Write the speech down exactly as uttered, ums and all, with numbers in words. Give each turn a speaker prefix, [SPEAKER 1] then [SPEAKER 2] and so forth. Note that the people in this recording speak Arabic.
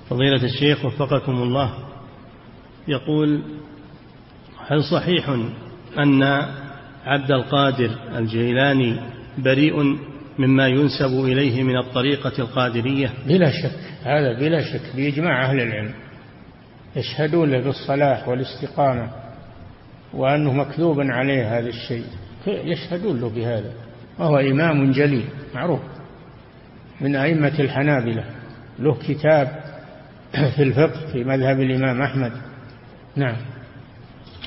[SPEAKER 1] فضيلة الشيخ وفقكم الله، يقول: هل صحيح أن عبد القادر الجيلاني بريء مما ينسب إليه من الطريقة القادرية؟
[SPEAKER 2] بلا شك، هذا بلا شك بإجماع أهل العلم، يشهدون له بالصلاح والاستقامة، وأنه مكذوب عليه هذا الشيء، يشهدون له بهذا، وهو إمام جليل معروف من أئمة الحنابلة، له كتاب في الفقه في مذهب الإمام أحمد. نعم.